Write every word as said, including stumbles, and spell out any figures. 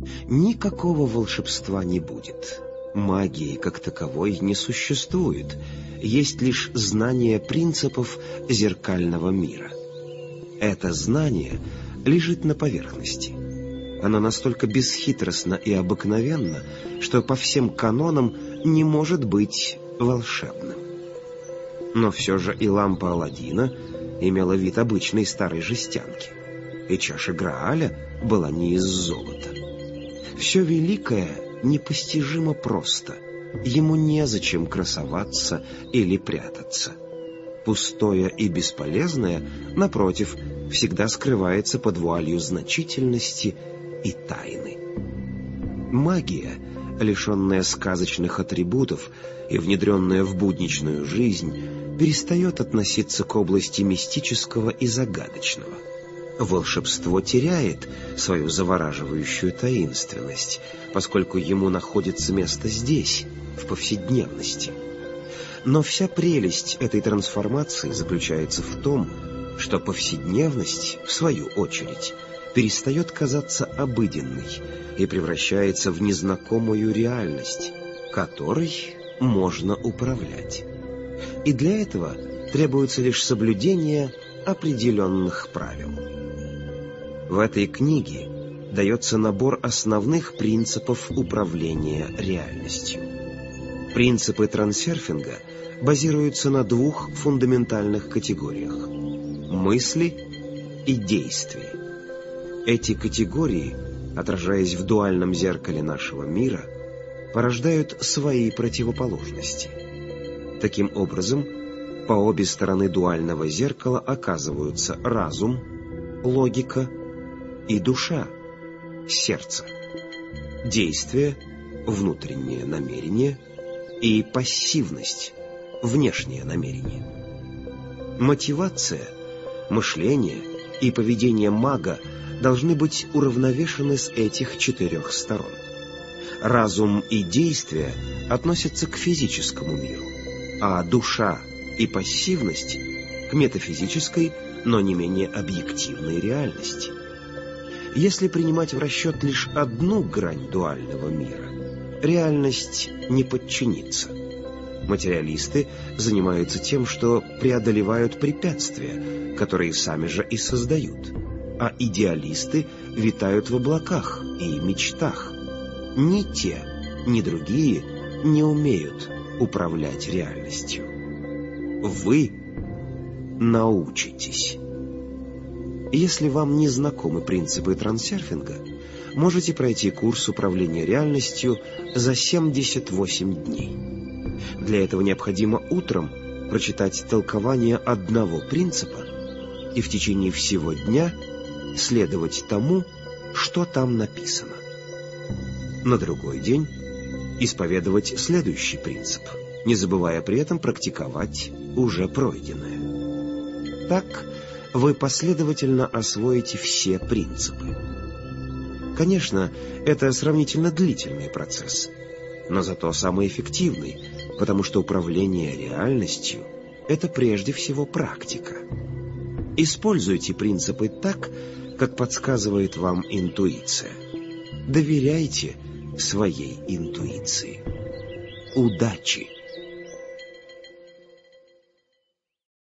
Никакого волшебства не будет. Магии как таковой не существует. Есть лишь знание принципов зеркального мира. Это знание лежит на поверхности. Оно настолько бесхитростно и обыкновенно, что по всем канонам не может быть волшебным. Но все же и лампа Аладдина имела вид обычной старой жестянки, и чаша Грааля была не из золота. Все великое непостижимо просто. Ему незачем красоваться или прятаться. Пустое и бесполезное, напротив, всегда скрывается под вуалью значительности и тайны. Магия, лишенная сказочных атрибутов и внедренная в будничную жизнь, перестает относиться к области мистического и загадочного. Волшебство теряет свою завораживающую таинственность, поскольку ему находится место здесь, в повседневности. Но вся прелесть этой трансформации заключается в том, что повседневность, в свою очередь, перестает казаться обыденной и превращается в незнакомую реальность, которой можно управлять. И для этого требуется лишь соблюдение определенных правил. В этой книге дается набор основных принципов управления реальностью. Принципы трансерфинга базируются на двух фундаментальных категориях – мысли и действия. Эти категории, отражаясь в дуальном зеркале нашего мира, порождают свои противоположности. Таким образом, по обе стороны дуального зеркала оказываются разум, логика и душа, сердце, действие, внутреннее намерение и пассивность, внешнее намерение. Мотивация, мышление и поведение мага должны быть уравновешены с этих четырех сторон. Разум и действие относятся к физическому миру, а душа и пассивность – к метафизической, но не менее объективной реальности. Если принимать в расчет лишь одну грань дуального мира, реальность не подчинится. Материалисты занимаются тем, что преодолевают препятствия, которые сами же и создают, а идеалисты витают в облаках и мечтах. Ни те, ни другие не умеют управлять реальностью. Вы научитесь. Если вам не знакомы принципы трансерфинга, можете пройти курс управления реальностью за семьдесят восемь дней. Для этого необходимо утром прочитать толкование одного принципа и в течение всего дня следовать тому, что там написано. На другой день исповедовать следующий принцип, не забывая при этом практиковать уже пройденное. Так вы последовательно освоите все принципы. Конечно, это сравнительно длительный процесс, но зато самый эффективный, потому что управление реальностью – это прежде всего практика. Используйте принципы так, как подсказывает вам интуиция. Доверяйте своей интуиции. Удачи!